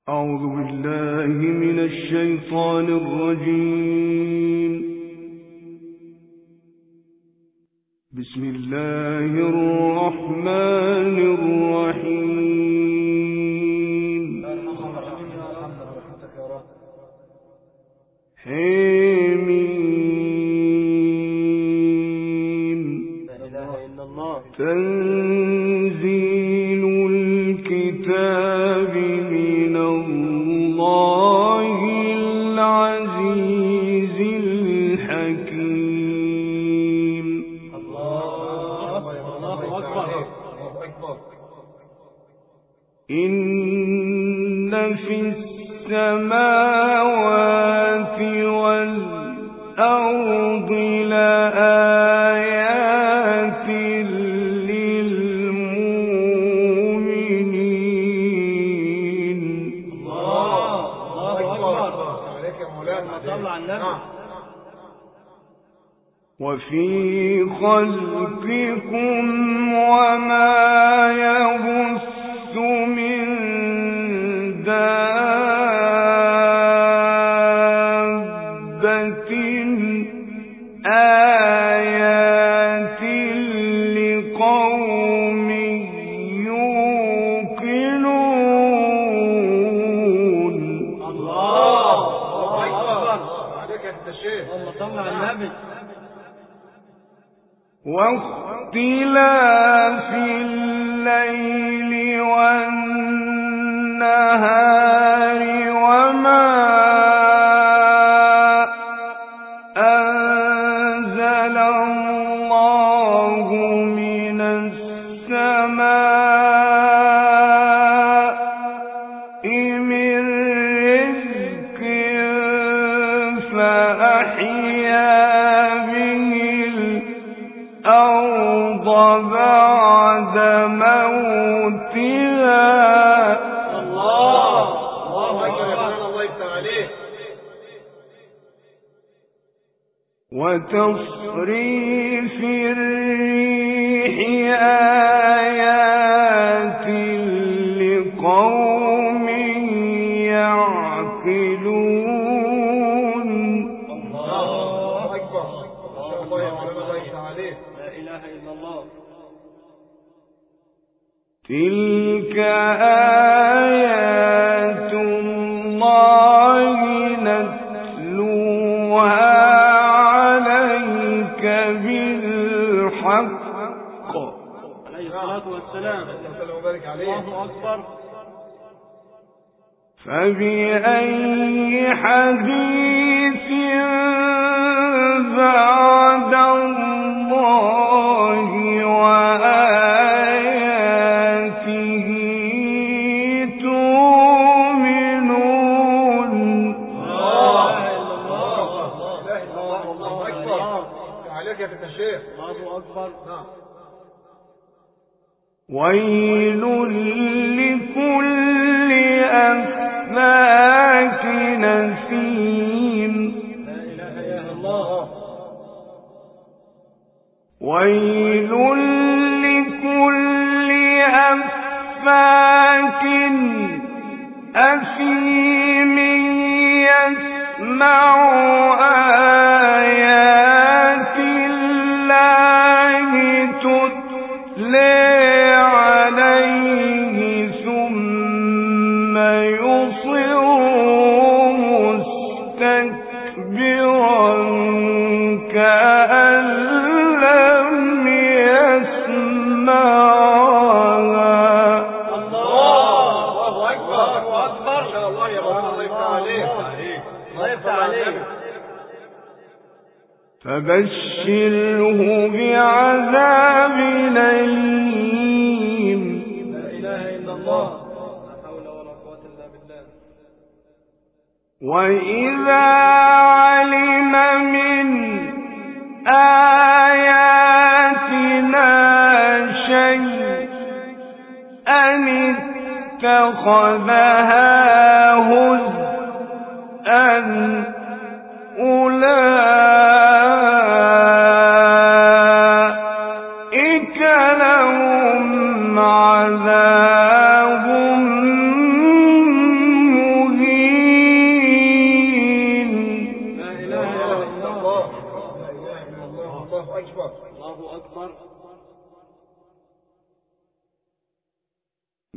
أعوذ بالله من الشيطان الرجيم. بسم الله الرحمن الرحيم. حميم. تنزيل الكتاب من الله العزيز الحكيم. الله أكبر. إن في السماوات والأرض لآيات للمؤمنين. الله أكبر. عليك يا مولانا. صلى على النبي. وفي خلقكم وما يبث من دابة آيات لقوم يوقنون. الله أكبر. عليك يا الشيخ. اللهم صل على النبي. واختلاف الليل والنهار وما أنزل الله من السماء من رزق فأحيا به الأرض بعد موتها. الله أكبر. الله يفتح عليه. وتصريف الريح آيات لقوم يعقلون. الله أكبر. الله يفتح عليه. لا إله إلا الله. تلك آيات الله نتلوها عليك بالحق. عليه الصلاة والسلام. الله أكبر. فبأي حديث بعد الله وآياته تؤمنون. الله أكبر. عليك يا فتى الشيخ. الله أكبر. ويل لكل أفاك نسيم. لا إله إلا الله. ويل لكل أفاك أثيم يسمع آيات الله تتلى عليه ثم يصر مستكبرا كأن لم يسمعها. الله أكبر. الله يا رب. الله يفتح عليك. الله يفتح عليك. فبشره بعذاب أليم. لا إله إلا الله. لا حول ولا قوة إلا بالله. وإذا علم من آياتنا شيئا اتخذها هزءا أولئك لهم عذاب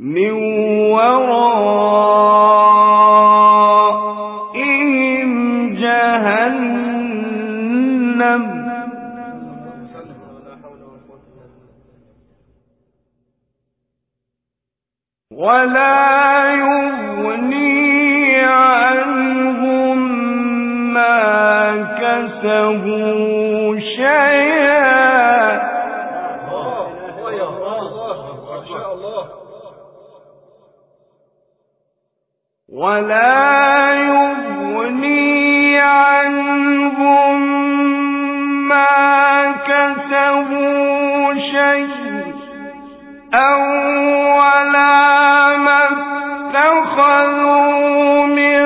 من ورائهم جهنم ولا يغني عنهم ما كسبوا شيئا ولا يغني عنهم ما كسبوا شيئا ولا ما اتخذوا من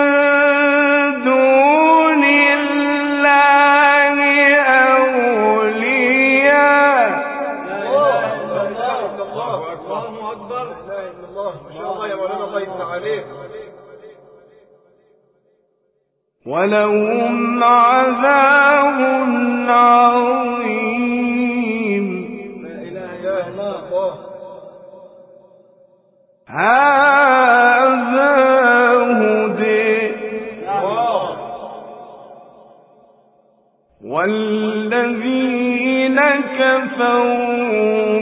دون الله أولياء. الله أكبر. لا إله إلا الله. ما شاء الله يا مولانا، الله يفتح عليك. ولهم عذاب عظيم. لا إله إلا الله. هذا هدى والذين كفروا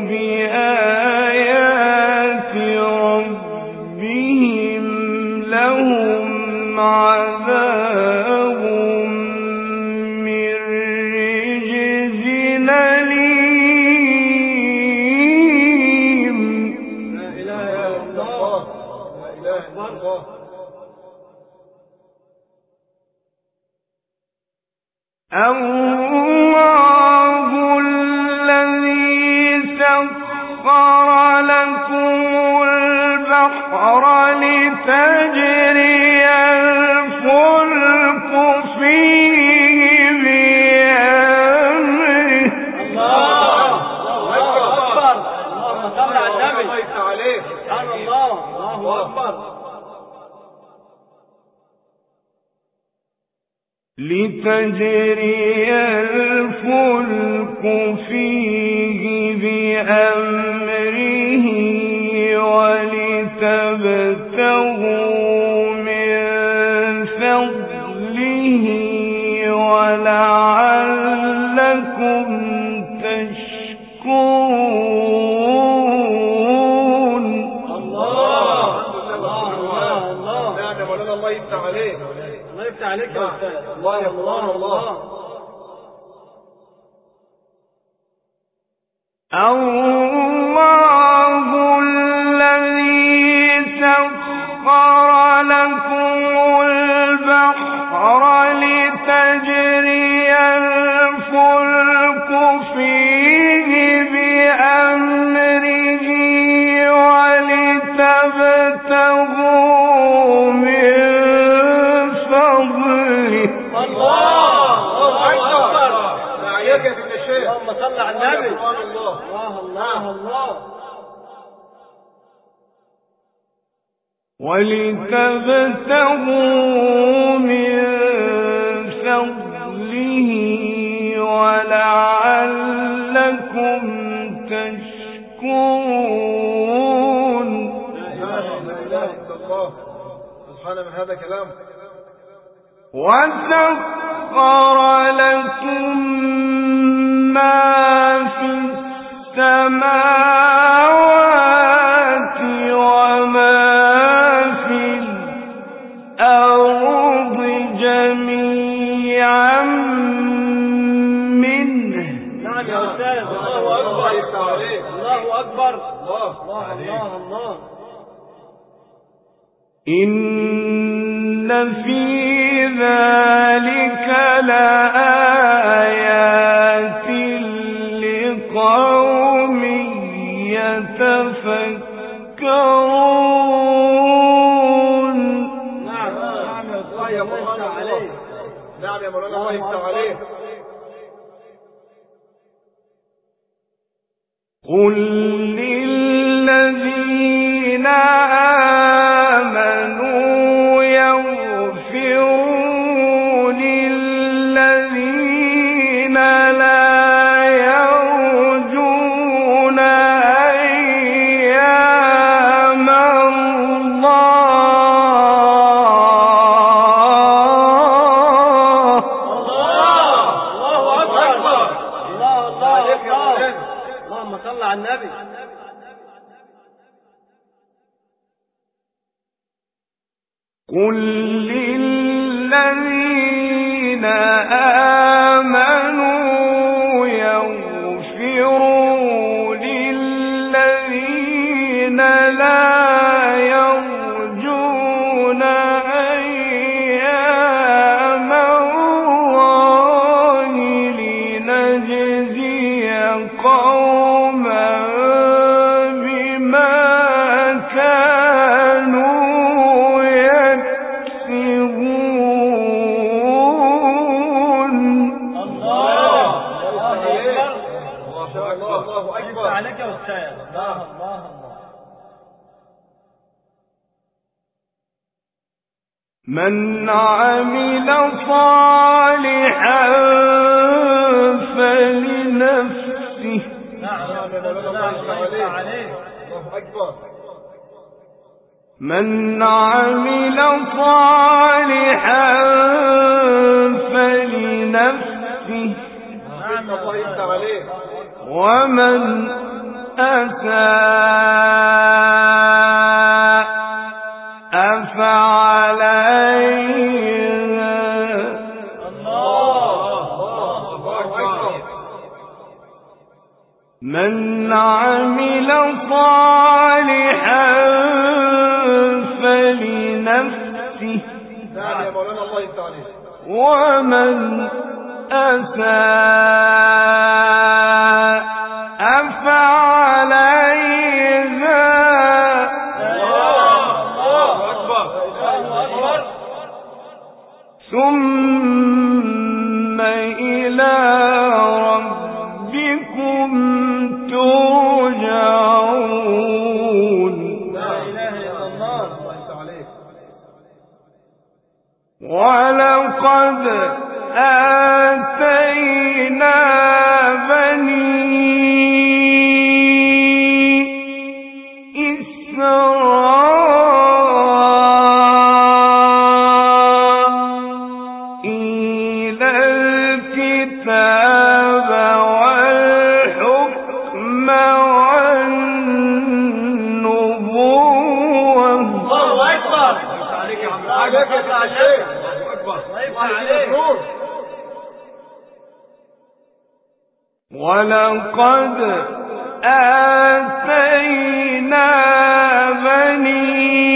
بآيات ربهم لهم عذاب من رجز أليم. لا إله إلا الله. لا إله إلا الله. الله الذي سخر لكم البحر لتجري الفلك فيه بأمره. الله أكبر. اللهم صل على النبي. الله يفتح عليك. سبحان الله. الله أكبر. لتجري الفلك فيه بأمره ولتبتغوا من فضله ولعلكم تشكرون. الله نعم يا مولانا، الله يفتح عليك. الله يفتح عليك يا أستاذ. الله يا مولانا. الله الذي سخر لكم البحر لتجري الفلك فيه بأمره ولتبتغوا من فضله. الله أكبر. عليك يا ابن الشيخ. اللهم صل على النبي. الله الله. ولتبتغوا من فضله ولعلكم تشكرون. لا إله إلا الله. سبحان من هذا كلام. وسخر لكم ما في السماوات وما في الأرض جميعا منه. نعم يا أستاذ. الله أكبر. الله أكبر. الله. إن في ذلك لآيات لقوم يتفكرون. نعم يا مولانا. نعم يا مولانا، الله يفتح عليك. قل للذين آمنوا يغفروا للذين لا يرجون أيام قل للذين آمنوا يغفروا للذين لا يرجون أيام الله لنجزي قوما بما كانوا عليك يا أستاذ. الله الله الله. من عمل صالحا فلنفسه. نعم الله عليك. الله أكبر. من عمل صالحا فلنفسه. نعم الله يفتح عليك. ومن أساء فعليها. من عمل صالحا فلنفسه. نعم يا مولانا الله يفتح عليك. ومن أساء فعليها. الله أكبر. ثم إلى ربكم ترجعون. لا إله إلا الله. الله يفتح عليك. ولقد آتينا بني إسرائيل الكتاب والحكم والنبوة. الله أكبر. عليك يا عم. عليك يا شيخ. الله أكبر. الله يفتح عليك. ولقد آتينا بني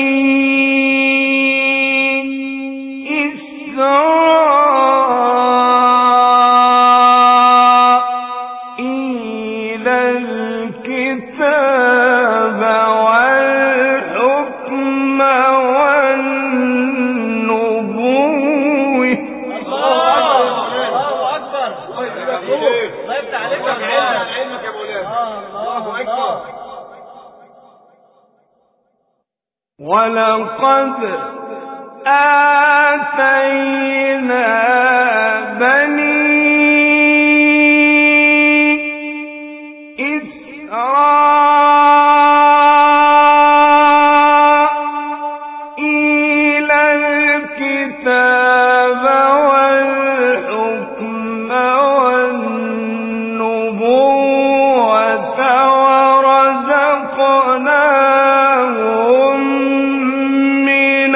إسرائيل الكتاب والحكم والنبوة. الله أكبر. الله يفتح عليك يا مولانا. الله أكبر. ولقد آتينا بني إسرائيل الكتاب والحكم والنبوة ورزقناهم من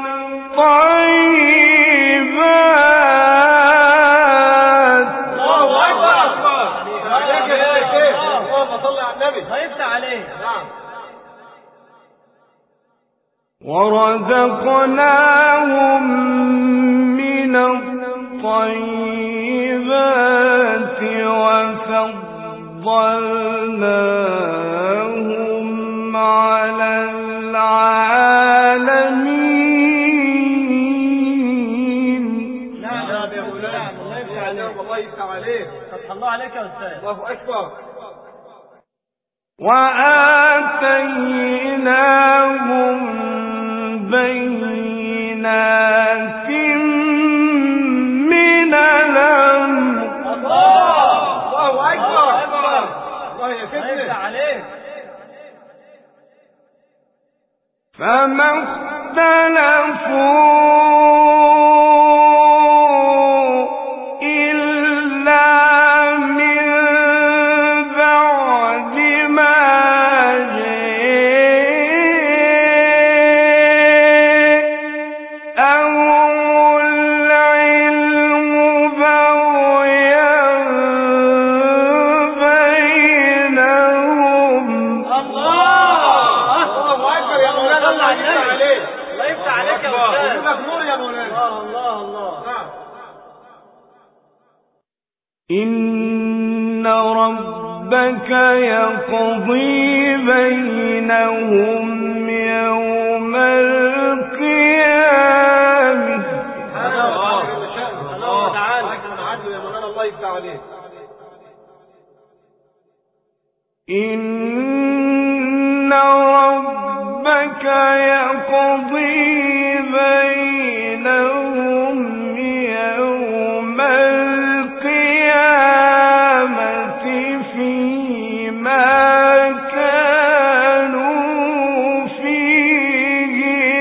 الطيبات. الله أكبر. عليك يا شيخ. اللهم صل على النبي. هيفتح عليك. نعم. ورزقناهم من الطيبات وفضلناهم على العالمين. نعم يا مولانا. الله يفتح عليك. الله يفتح عليك. فتح الله عليك يا أستاذ. الله أكبر. وآتيناهم بينات من الأمر. الله أكبر. الله يفتح عليك. فما اختلفوا إلا من بعد ما قلبك نور يا مولانا. الله الله. نعم. إن ربك يقضي بينهم يوم القيامة. الله تعالى يا مولانا الله يفتح عليك. إن ربك يقضي بينهم يوم القيامة فيما كانوا فيه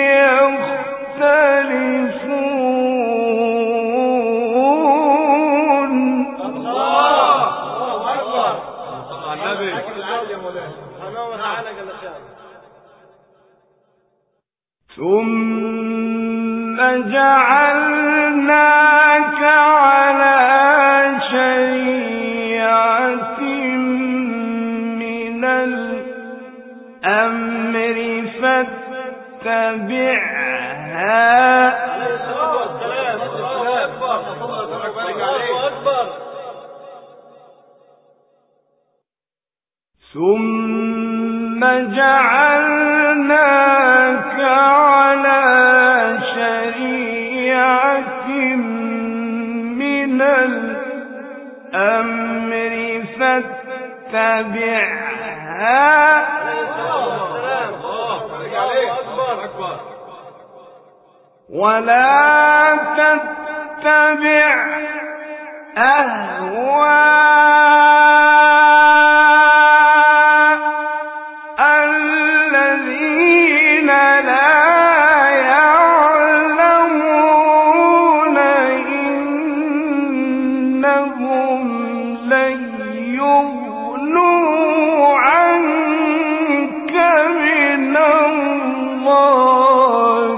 يختلفون. الله أكبر. النبي سبحانه وتعالى جل شأنه. ثم جعلناك على شريعة من الأمر فاتبعها. ثم جعلناك على شريعة من الأمر فاتبعها ولا تتبع أهواء الذين لا يعلمون إنهم لن يغنوا عنك من الله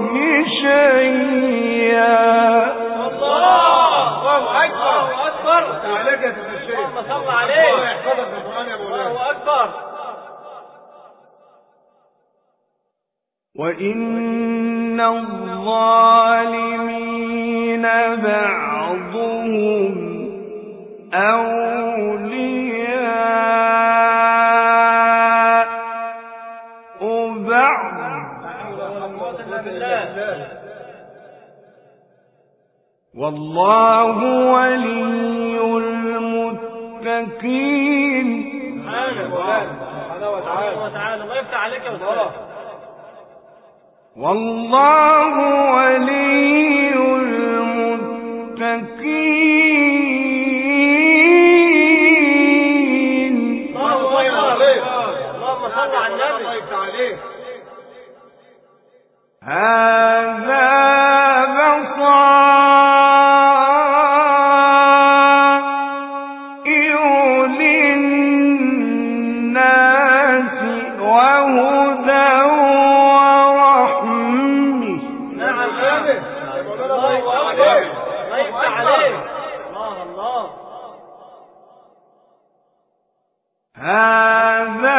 شيئا. الله أكبر. عليك يا الشيخ. اللهم صل عليه. الله يحفظك بالقرآن يا مولانا. الله أكبر. وإن الظالمين بعضهم أولياء بعض والله ولي المتقين. سبحانه وتعالى. الله يفتح عليك يا أستاذ. والله ولي المتقين. اللهم صل على النبي. الله يفتح عليك. هذا بصائر للناس وهدى ورحمة. نعم الله يفتح عليك. الله هذا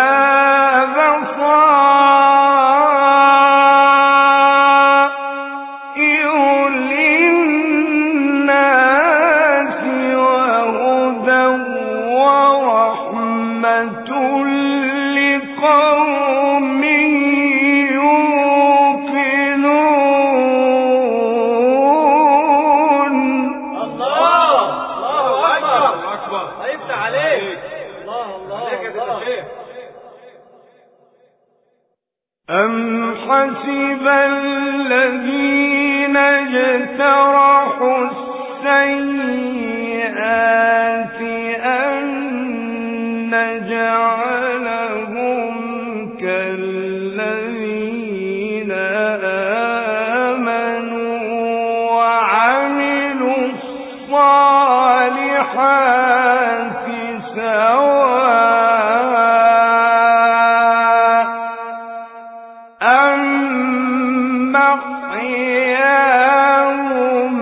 أم حسب الذين اجترحوا السيئات أن نجعلهم كالذين آمنوا وعملوا الصالحات سواء محياهم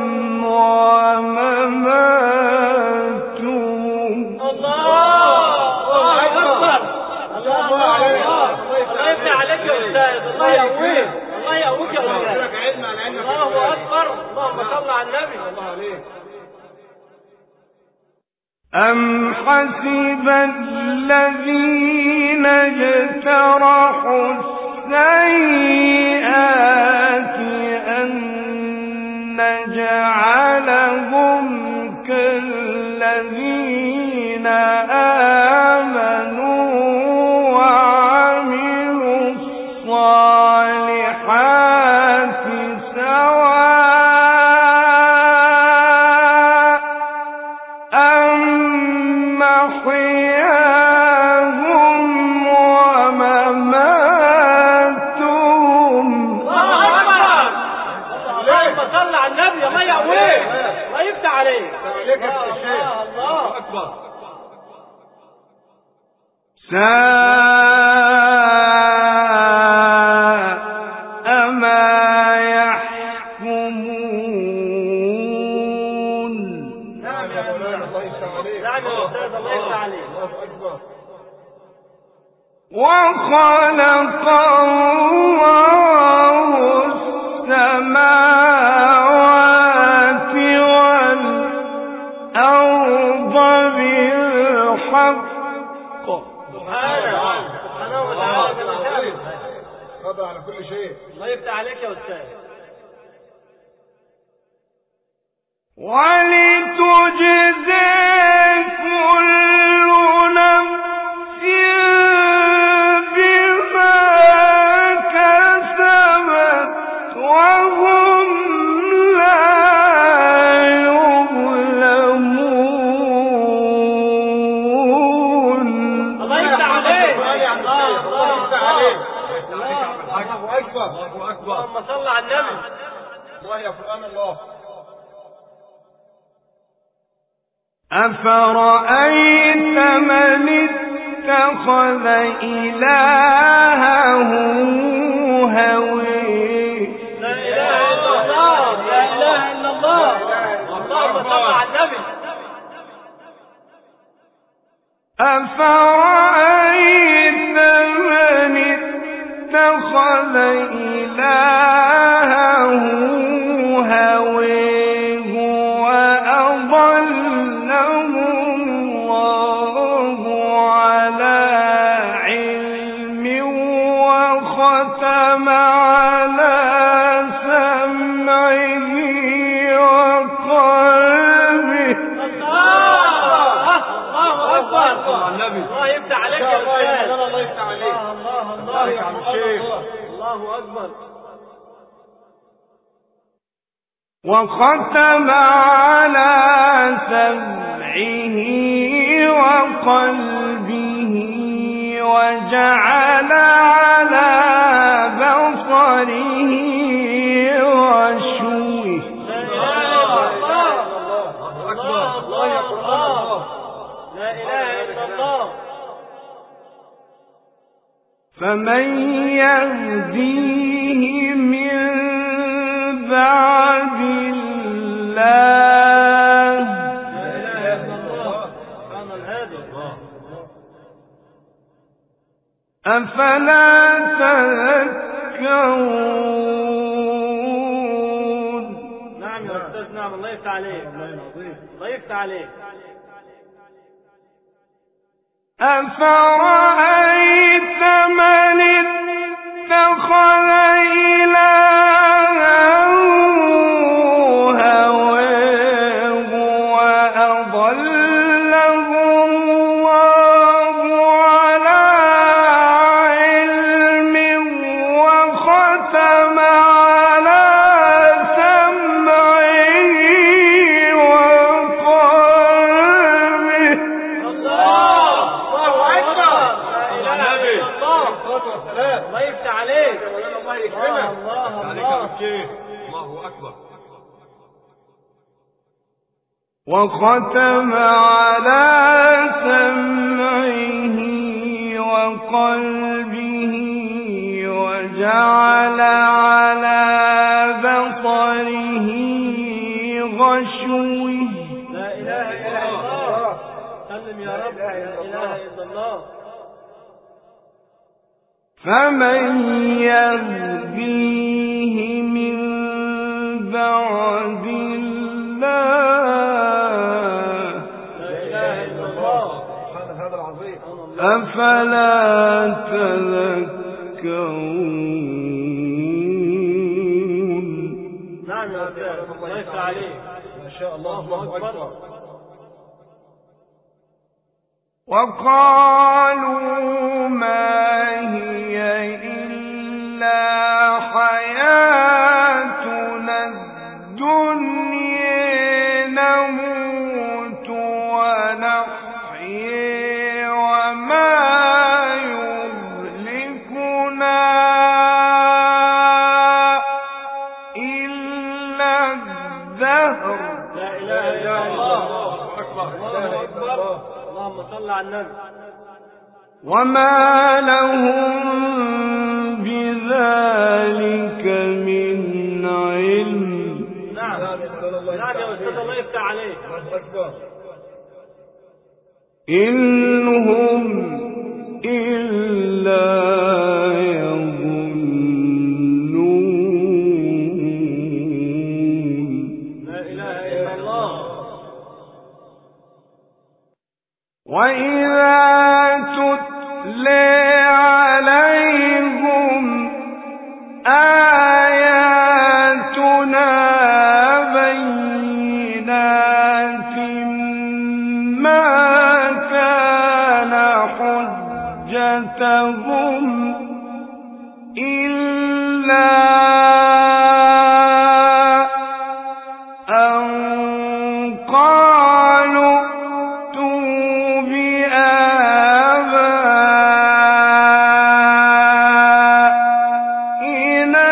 أم حسب الذين اجترحوا السيئات أن نجعلهم كالذين آمنوا وعملوا الصالحات سواء أم محياهم ومماتهم. اللهم صل على النبي. الله يقويك، الله يفتح عليك. الله أكبر. ساء ما يحكمون. نعم يا مولانا، الله يفتح عليك. نعم يا أستاذ، الله يفتح عليك. الله أكبر. وخلق الله السماوات والأرض بالحق سبحانه وتعالى بالمثال. خضع على كل شيء. الله يفتح عليك يا أستاذ. ولتجزى كل نفس بما كسبت وهم لا يظلمون. الله يفتح عليك. الله يفتح عليك. الله أكبر. الله أكبر. اللهم صل على النبي. الله يا قرآن الله. أفرأيت من اتخذ إلهه هويه. لا إله إلا الله. لا إله إلا الله. اللهم صل على النبي. أفرأيت من اتخذ إلهه هويه وأضله الله على علم وختم على سمعه وقلبه. الله أكبر. الله يفتح عليك يا أستاذ. الله يفتح عليك. الله يا عم الشيخ. الله أكبر. وختم على سمعه وقلبه وجعل على بصره غشوة. لا إله إلا الله. الله يا قرآن. لا إله إلا الله. فمن يهديه من بعد الله. لا إله إلا الله. سبحان الهادي. أفلا تذكرون. نعم يا أستاذ. نعم. الله يفتح عليك. الله يفتح عليك. أفرأيت من اتخذ إلهه هواه وأضله الله على علم وختم على سمعه وقلبه. الله أكبر. لا إله إلا الله. الله يفتح عليك. الله يكرمك. الله أكبر. وختم على سمعه وقلبه وجعل على بصره غشوة. لا إله إلا الله. سلم يا رب. لا إله إلا الله. فمن يهديه من بعد الله. أفلا تذكرون. نعم يا أستاذ، الله يفتح عليك، ما شاء الله، الله أكبر. وقالوا ما هي إلا حياتنا الدنيا نموت ونحيي وما يهلكنا إلا الدهر. لا إله إلا الله، الله أكبر، اللهم صل على النبي. وما لهم بذلك من علم. نعم نعم يا أستاذ، الله يفتح عليك. إن هم إلا يظنون. لا إله إلا الله. وإذا تتلى عليهم آياتنا بينات ما كان حجتهم إلا أن قالوا ائتوا بآبائنا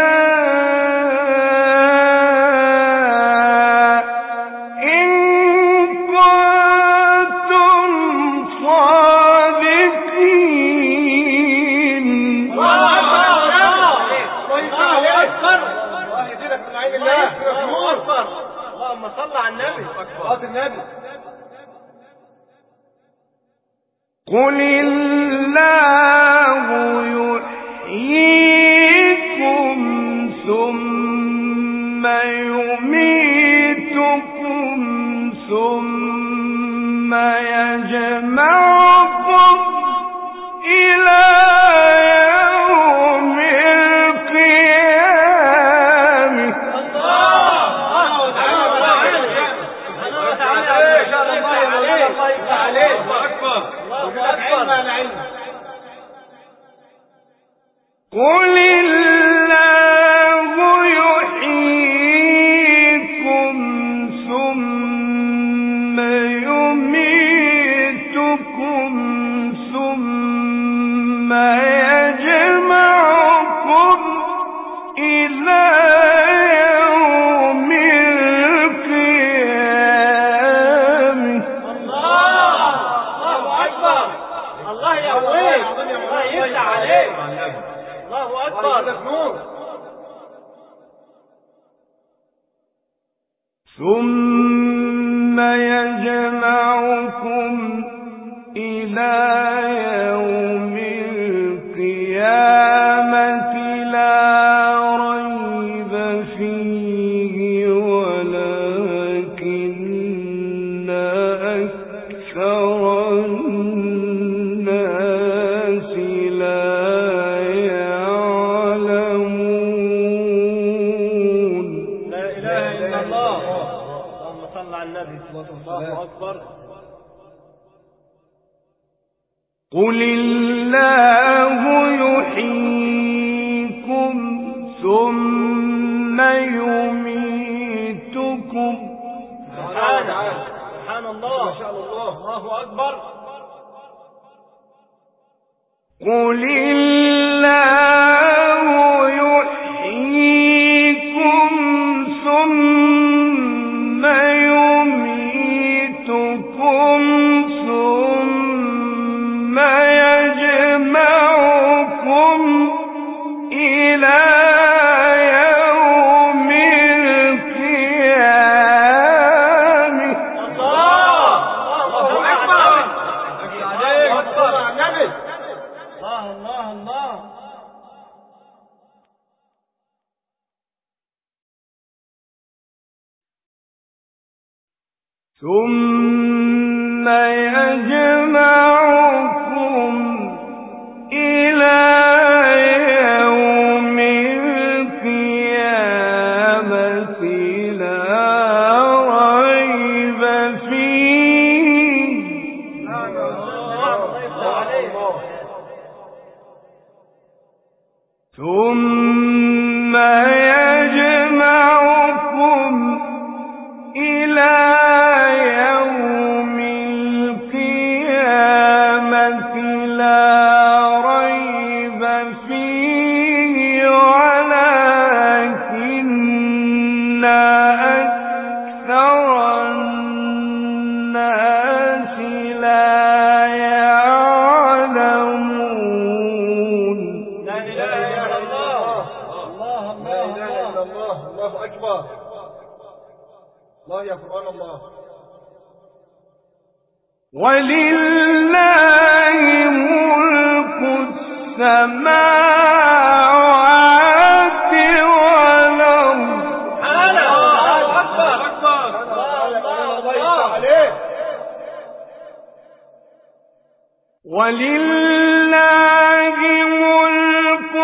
إن كنتم صادقين. اللهم صل على النبي. قل الله يحييكم ثم يميتكم ثم يجمعكم إلى يوم القيامة. قل الله يحييكم ثم يميتكم ثم يجمعكم إلى يوم القيامة. الله أكبر، الله يقويك، الله يفتح عليك، الله أكبر. ثم يجمعكم إلى يوم القيامة لا ريب فيه ولكن أكثر الناس لا يعلمون. لا إله إلا الله، اللهم صل على النبي. الله أكبر. قل الله يحييكم ثم يميتكم. سبحان الله، ما شاء الله، الله أكبر. قل الله يحييكم ثم يميتكم ثم يجمعكم إلى يوم القيامة. الله أكبر. الله الله. ثم يجمعكم أكثر الناس لا يعلمون. لا إله إلا الله. الله لا إله إلا الله. الله أكبر. الله يا قرآن الله. ولله ملك السماوات والأرض. الله أكبر. الله عليه. ولله ملك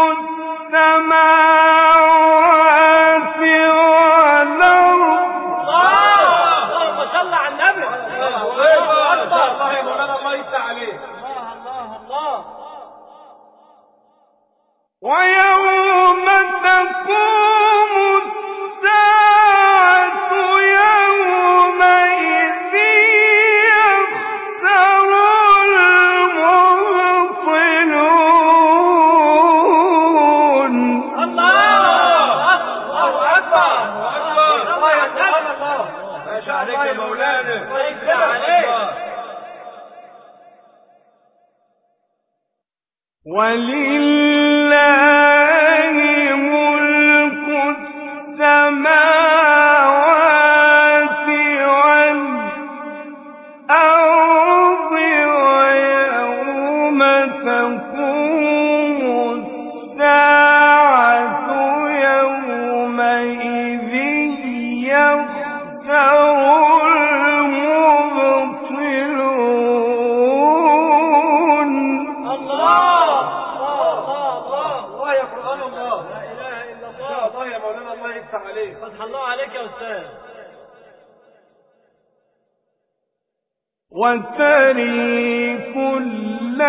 السماوات والأرض. اللهم صل على النبي. الله أكبر. الله يا مولانا الله يفتح عليه. الله. ويوم تقوم الساعة يومئذ يخسر المبطلون. الله أكبر. الله يا سبحان الله. ما شاء الله يا مولانا. الله يفتح عليه. ولله ملك السماوات والأرض ويوم تقوم الساعة يومئذ يخسر المبطلون. الله يا قرآن الله. لا إله إلا الله. الله يا مولانا الله يفتح عليك. فتح الله عليك يا أستاذ. وتري كل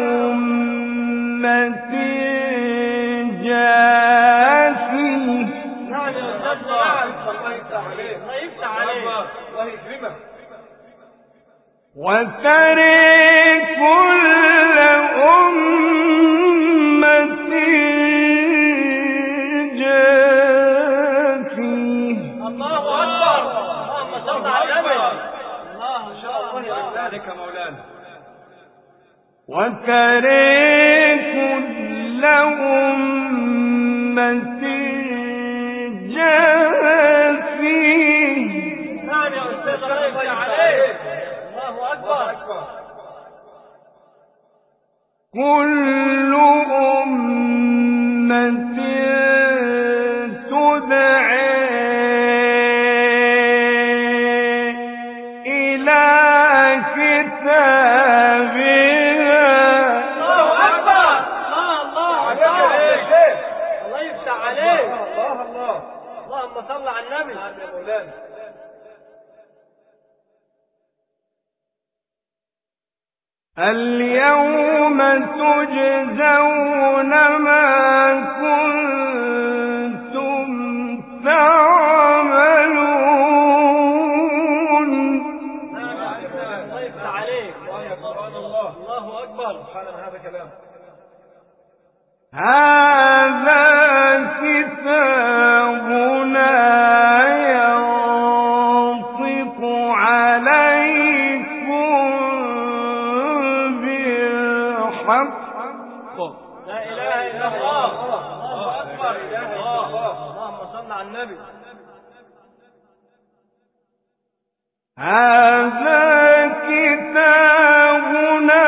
أمة جاثية. نعم يا أستاذ. نعم. الله يفتح عليك. الله يفتح عليك. الله يكرمك. وتري كل أمة جاثية. الله أكبر. اللهم صل على النبي. الله إن شاء الله يفتح عليك يا مولانا. وتري كل أمة جاثية. نعم يا أستاذ. الله يفتح عليك. الله أكبر. كل أمة تدعى إلى كتابها. الله أكبر. الله يفتح عليك. الله. اللهم صل على النبي. نعم يا مولانا. اليوم تجزون ما كنتم تعملون. الله يفتح عليك. الله يا قرآن الله. الله أكبر. سبحان هذا كلام. هذا كتابنا ينطق عليكم بالحق. لا إله إلا الله. الله أكبر. اللهم صل على النبي. هذا كتابنا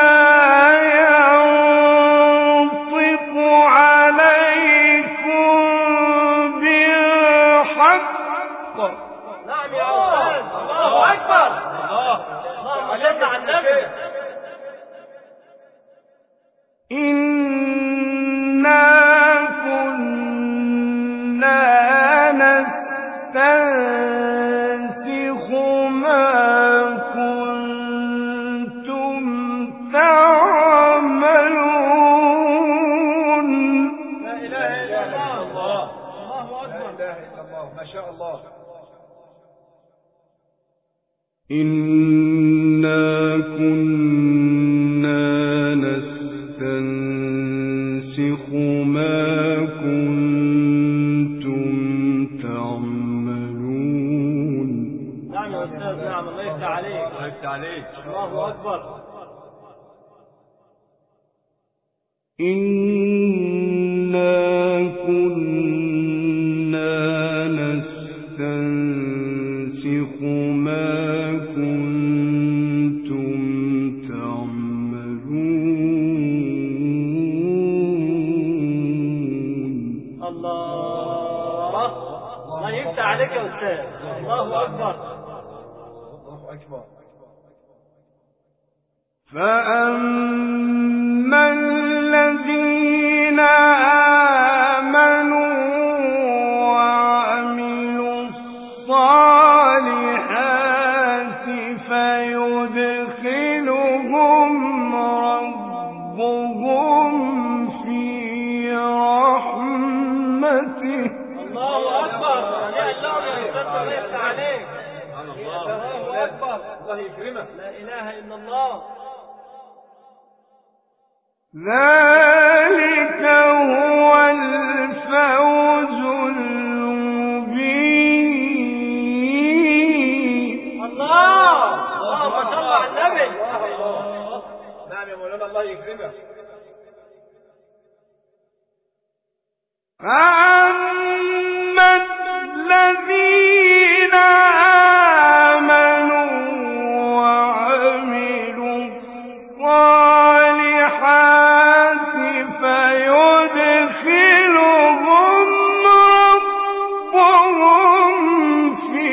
ينطق عليكم بالحق. نعم يا أستاذ. الله أكبر. اللهم صل على النبي. إنا كنا نستنسخ ما كنتم تعملون. لا إله إلا الله. الله أكبر. لا إله إلا الله. ما شاء الله. إنا كنا نستنسخ ما كنتم تعملون. نعم الله يفتح عليك. الله يفتح عليك. الله أكبر. إنا كنا نستنسخ ما كنتم تعملون. الله يفتح عليك يا أستاذ. الله أكبر. الله أكبر. فأما الذين آمنوا وعملوا الصالحات فيدخلهم ربهم في رحمته. الله أكبر. يا الله يا أستاذ الله يفتح عليك. الله أكبر. الله يكرمك. لا إله إلا الله. ذلك هو الفوز المبين. الله اللهم صل على النبي. نعم يا مولانا الله يكرمك. فأما الذين آمنوا وعملوا الصالحات فيدخلهم ربهم في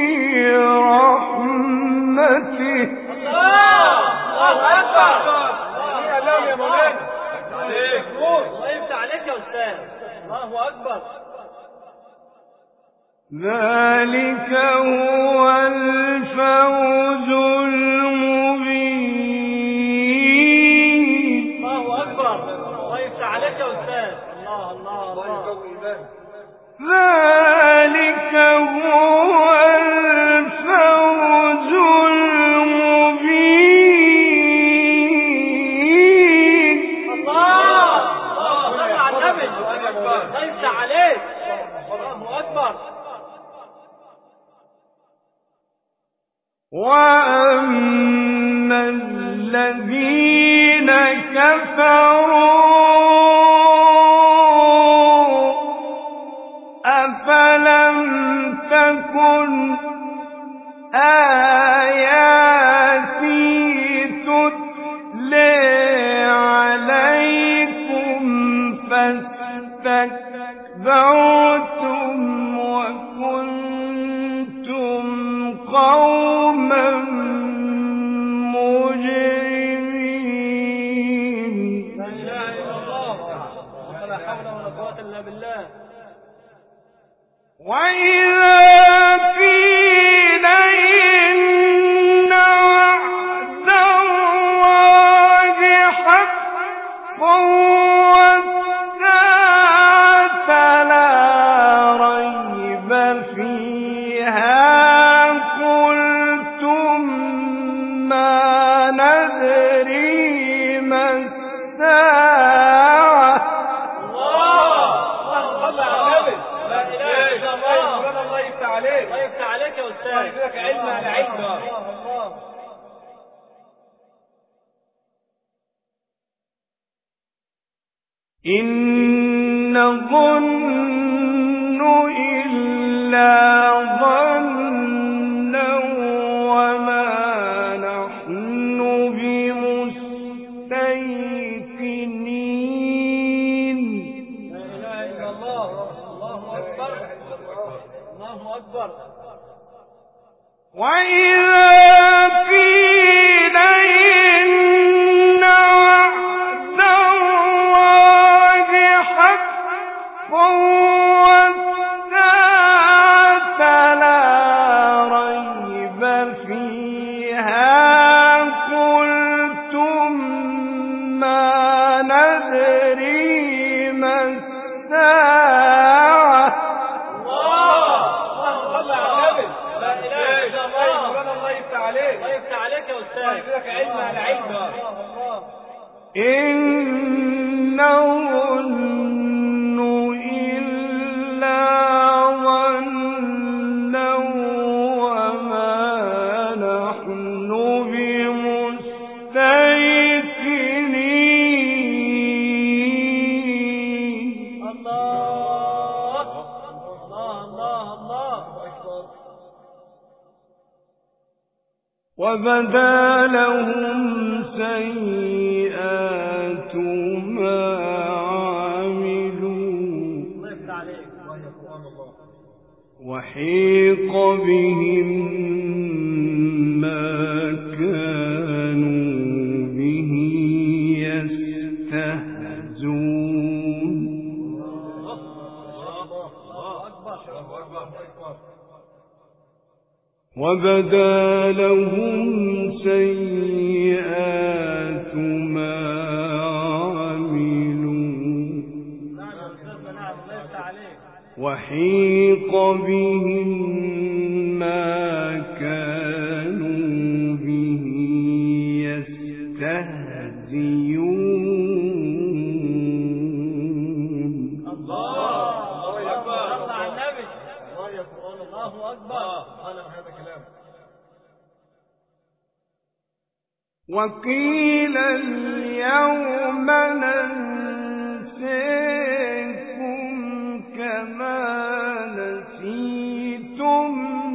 رحمته. الله أكبر. الله يا مولانا. الله يفتح عليك يا أستاذ. الله أكبر. ذلك هو الفوز المبين. الله أكبر. الله يفتح عليك يا أستاذ. الله ذلك هو الفوز المبين. الله صل على النبي. الله يفتح عليك. الله أكبر. وأما الذين كفروا أفلم تكن آياتي تتلى عليكم فاستكبرتم وكنتم قوما مجرمين. لا إله إلا الله. ولا حول ولا قوة إلا بالله. وإذا قيل إن وعد الله حق والساعة لا ريب فيها قلتم ما ندري ما الساعة. الله يفتح عليك يا أستاذ. يفتح علم على علم. إن نظن إلا ظنا وما نحن بمستيقنين. لا إله إلا الله. الله أكبر. الله أكبر. وإذا قيل إن وعد الله حق والساعة لا ريب فيها قلتم ما ندري ما الساعة. إن نظن إلا ظنا وما وبدا لهم سيئات ما عملوا وحيق بهم ما كانوا به يستهزئون وبدا لهم سيئات ما عملوا وحيق بهم ما كانوا به يستهزئون. الله أكبر. الله أكبر. هذا كلام. وقيل اليوم ننسيكم كما نسيتم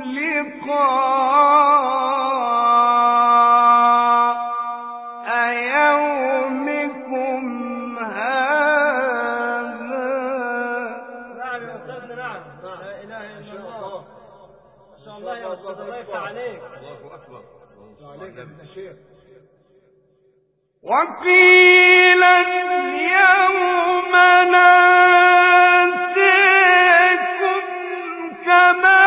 لقاء يومكم هذا. نعم يا أستاذنا، نعم. لا إله إلا الله. ما شاء الله يا أستاذ، الله يفتح عليك. الله أكبر. عليك يا شيخ. وقيل اليوم ننسيكم كما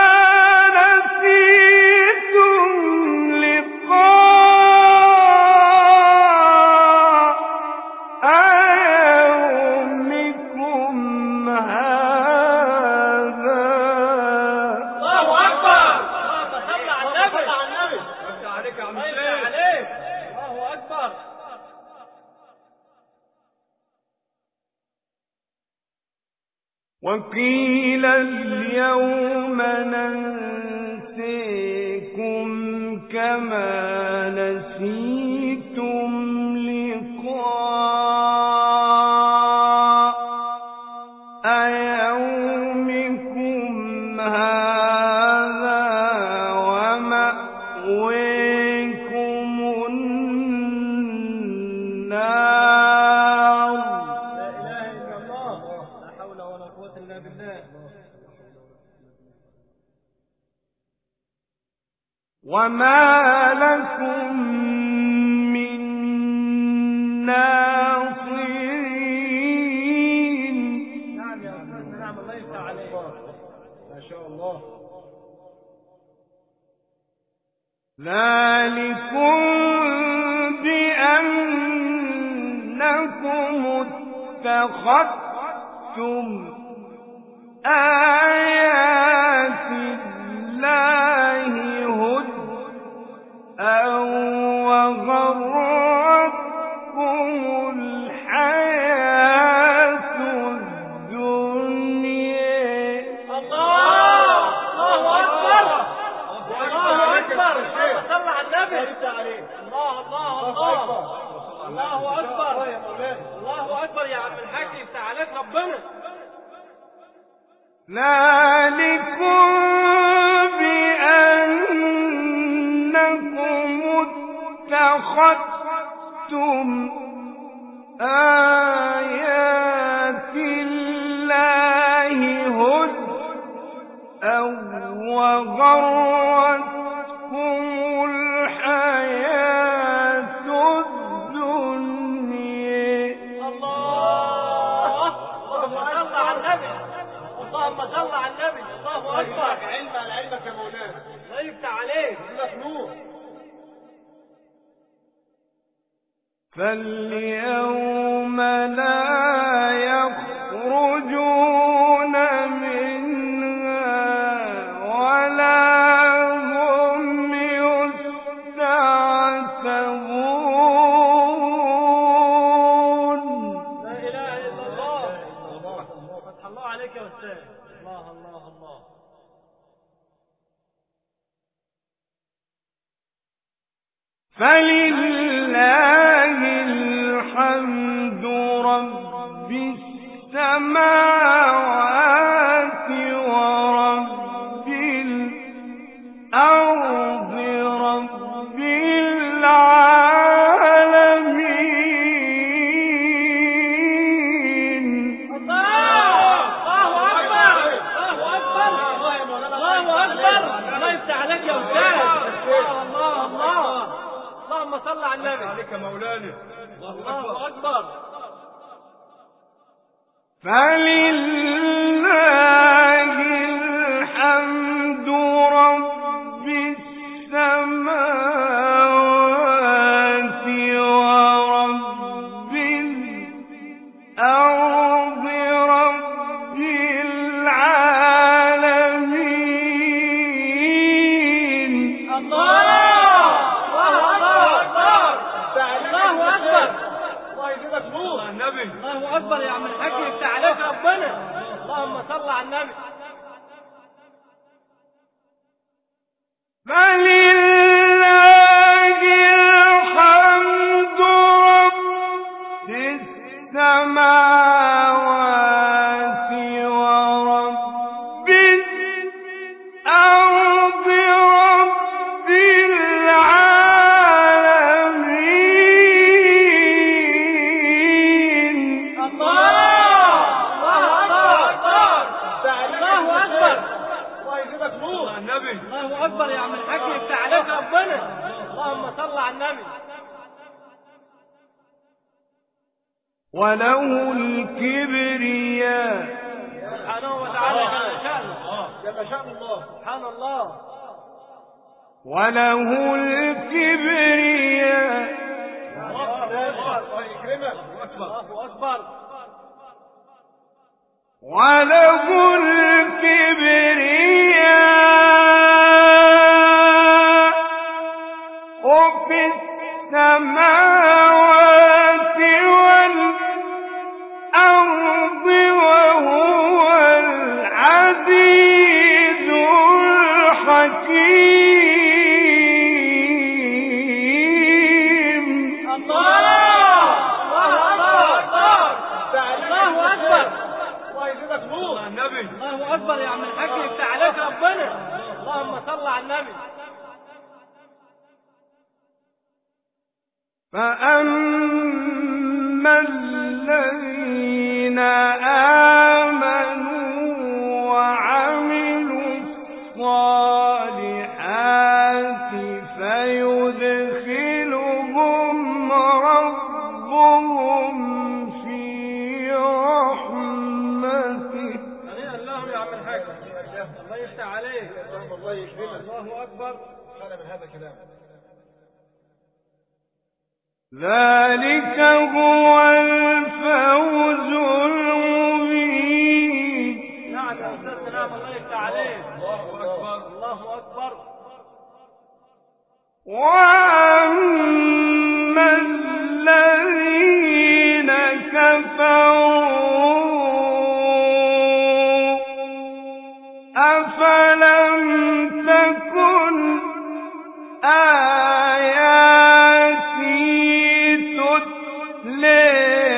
نسيتم لقاء يومكم هذا. الله أكبر. صل على النبي. الله عليك يا عم الشيخ. الله أكبر. وقيل اليوم ننسيكم كما نسيتم لقاء يومكم هذا ومأويكم النار. لا إله إلا الله. لا حول ولا قوة إلا بالله. وما لكم من ناصرين. نعم يا أستاذنا، نعم. الله يفتح عليك. ما شاء الله. ذلكم بأنكم اتخذتم آيات الله هزءا وغرتكم الحياة الدنيا. الله أكبر. الله أكبر. صل على النبي. الله أكبر. الله أكبر يا عم الحاج، يفتح عليك ربنا. ذلكم بأنكم اتخذتم آيات الله هزءا وغرتكم الحياة الدنيا. اللهم صل على النبي. اللهم صل على النبي. الله أكبر. علم على علمك يا مولانا. الله يفتح عليك. مخلوق. فاليوم لا يخرجون منها ولا هم يستعتبون. لا إله إلا الله. فتح الله عليك يا أستاذ. الله. فلله الحمد رب السماوات ورب الأرض رب يا أستاذ. الله الله، اللهم صل على النبي. عليك مولانا. الله أكبر. فلله الحمد رب السماوات ورب الأرض رب العالمين. الله أكبر. الله يزيدك نور. النبي. الله أكبر يا عم الحاج، يفتح عليك ربنا. اللهم صل على النبي. فلله الحمد رب السماوات ورب الأرض رب العالمين. النبي. الله أكبر يا عم الحاج، يفتح عليك ربنا. اللهم صل على النبي. وله الكبرياء سبحانه وتعالى جل شأنه. جل شأن الله. سبحان الله. وله الكبرياء الله يكرمك. الله أكبر. وله الكبرياء في السماوات والأرض وهو العزيز الحكيم. الله أكبر. الله يزيدك نور. النبي. الله أكبر يا عم الحاج، يفتح عليك ربنا. اللهم صل على النبي. فأما الذين آمنوا وعملوا الصالحات فيدخلهم ربهم في رحمته. هنيئا لهم يا عم الحاج، الله يفتح عليك. الله يكرمك. الله أكبر. خلى من هذا كلام. ذلك هو الفوز المبين. نعم يا أستاذ، نعم، الله يفتح عليك. الله أكبر. الله أكبر. وأما الذين كفروا أفلم تكن آياتي تتلى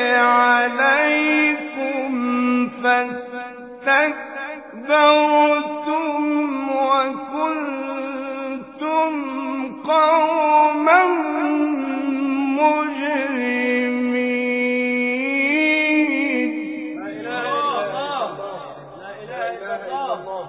عليكم فاستكبرتم وكنتم قوما مجرمين. لا إله إلا الله. لا إله إلا الله.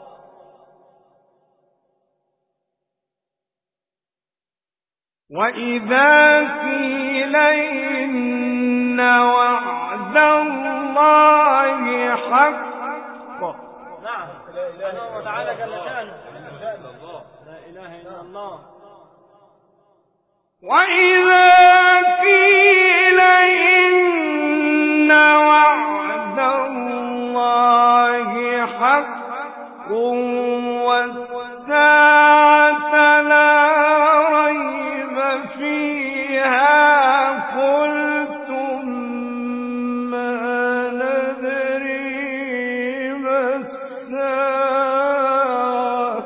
وإذا قيل إن وعد الله حق. نعم، سبحانه وتعالى جل شأنه. لا إله إلا الله. وإذا قيل إن وعد الله حق والساعة لا ريب فيها قلتم ما ندري ما الساعة.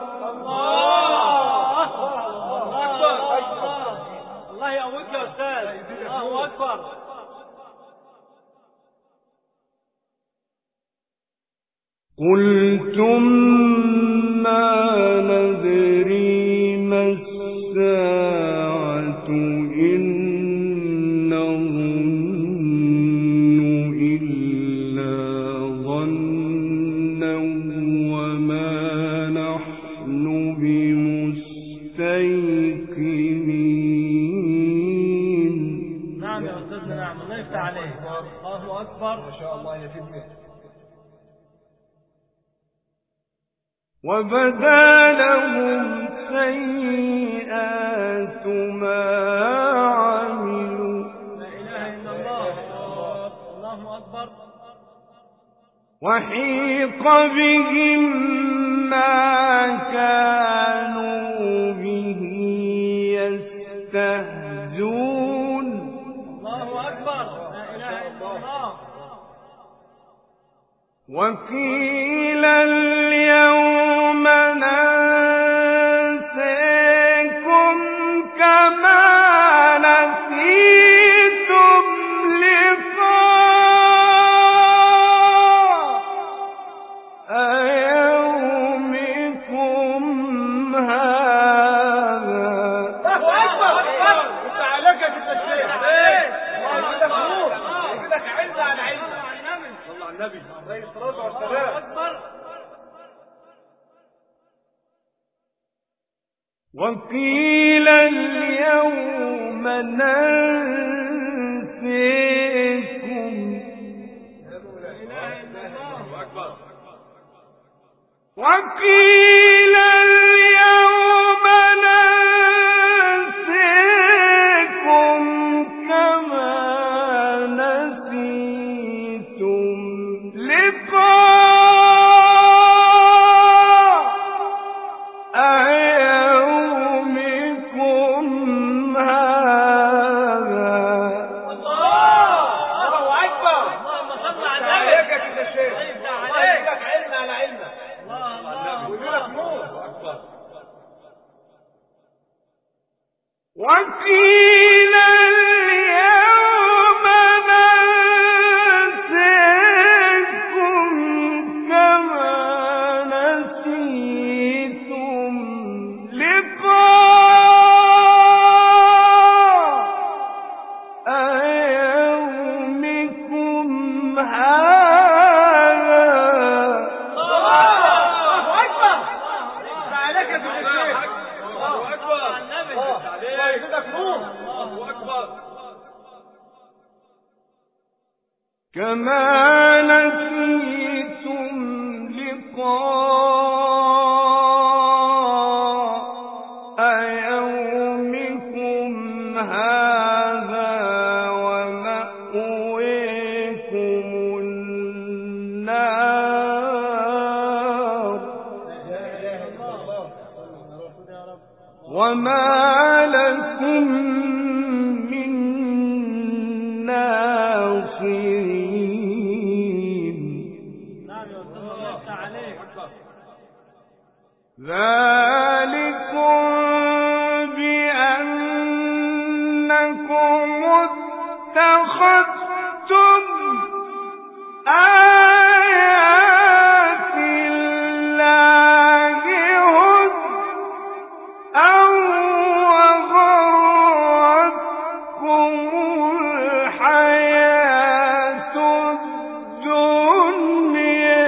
الله يقويك يا أستاذ. الله أكبر. قلتم ما ندري ما الساعة إن نظن إلا ظنا وما نحن بمستيقنين. مستيقنين. نعم يا أستاذنا، نعم، الله يفتح عليك. الله أكبر، ما شاء الله يا ابني. وبدا لهم سيئات ما عملوا. لا إله إلا الله. الله أكبر. وحيق بهم ما كانوا به يستهزئون. الله أكبر. لا إله إلا الله. وقيل اليوم ننساكم كما نسيتم لقاء يومكم هذا. الله أكبر. انت عليك يا ست الشيخ. الله يزيدك نور، يزيدك علم على علم. صلى على النبي عليه الصلاة والسلام. وقيل اليوم ننسيكم. وقيل اليوم ننسيكم كما نسيتم لقاء يومكم هذا. الله أكبر. اللهم صل على عليك يا النبي. ست الشيخ. الله يزيدك علم على علمك. الله ويزيدك نور. وقيل اليوم ننسيكم كما نسيتم لقاء يومكم هذا. الله أكبر. انت عليك يا ست الشيخ. الله أكبر. الله يزيدك نور. الله أكبر. كما نسيتم لقاء يومكم هذا ومأويكم النار وما لكم من ناصرين. نعم يا أستاذ، الله يفتح عليك. ذلكم بأنكم اتخذتم آيات الله هزءا وغرتكم الحياة الدنيا.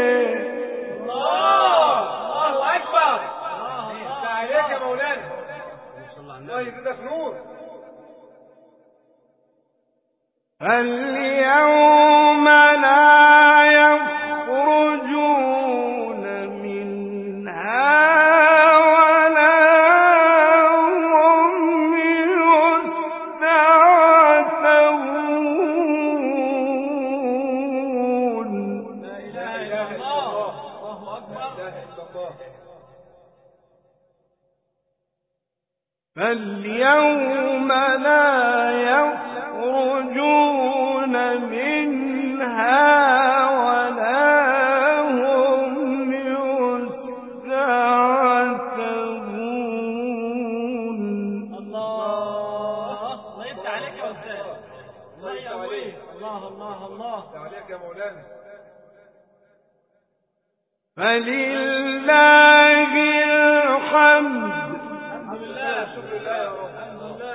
الله أكبر. انت عليك يا مولانا. الله يزيدك نور. اليوم لا يخرجون منها ولا هم يستعتبون. لا إله إلا الله. الله أكبر. فاليوم لا يخرجون منها ولا هم يستعتبون. الله يفتح عليك يا أستاذ. الله يقويك. الله الله الله. انت عليك يا مولانا. فلله الحمد. الحمد لله. شكر الله يا رب. الحمد لله.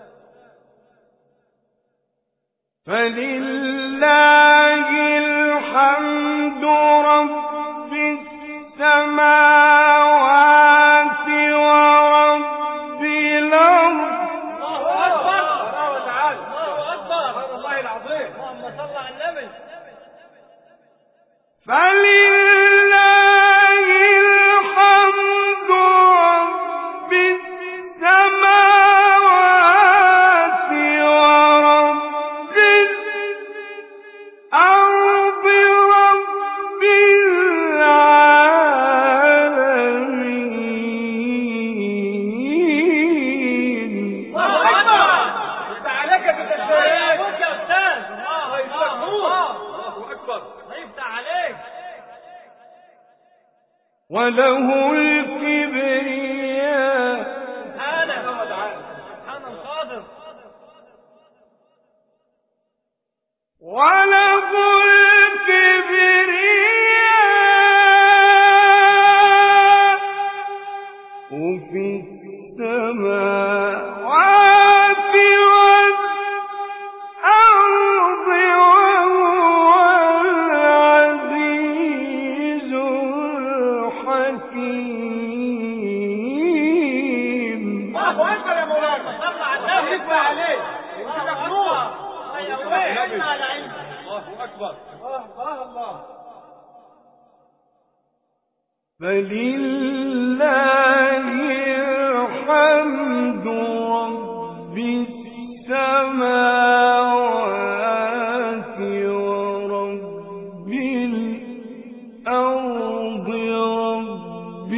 فلله الحمد رب السماوات ورب في السماوات والأرض وهو العزيز الحكيم. الله أكبر يا مولانا. صلى على النبي. يفتح عليه. يفتح نور. علم على علم. الله أكبر. الله. فلله الحمد رب السماوات ورب الأرض رب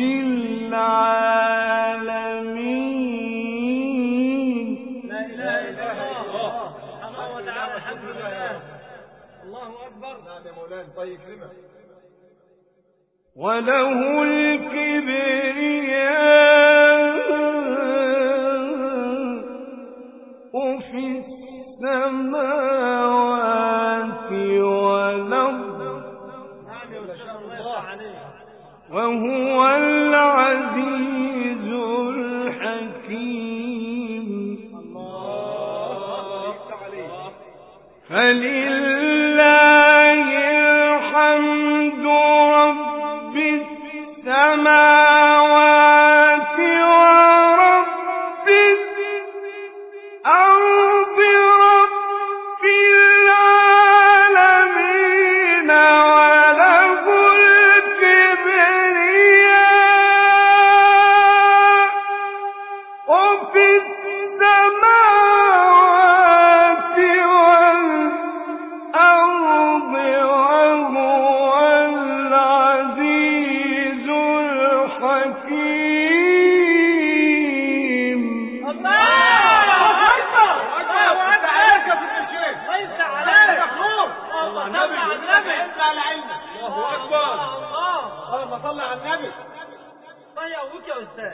العالمين. لا إله إلا الله سبحانه وتعالى. الحمد لله. الله أكبر. نعم يا مولانا. طيب كلمة. وله الكبرياء في السماوات والأرض وهو العزيز الحكيم. فلله الحمد رب السماوات ورب الأرض رب العالمين وله الكبرياء وفي السماوات والأرض وهو العزيز الحكيم. الله أكبر. عليك في الشيخ. ليس عليك. الله النبي. انت على علمك. الله أكبر. اللهم صل على النبي. طيب أبوك يا أستاذ.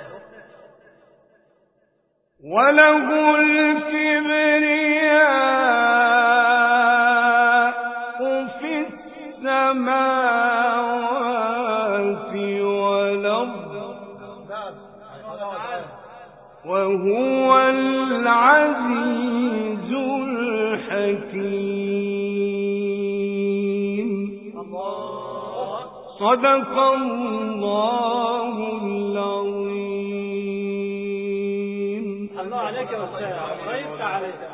وله الكبرياء في السماوات والأرض وهو العزيز الحكيم. صدق الله العظيم. الله عليك يا أستاذ. الله يفتح عليك.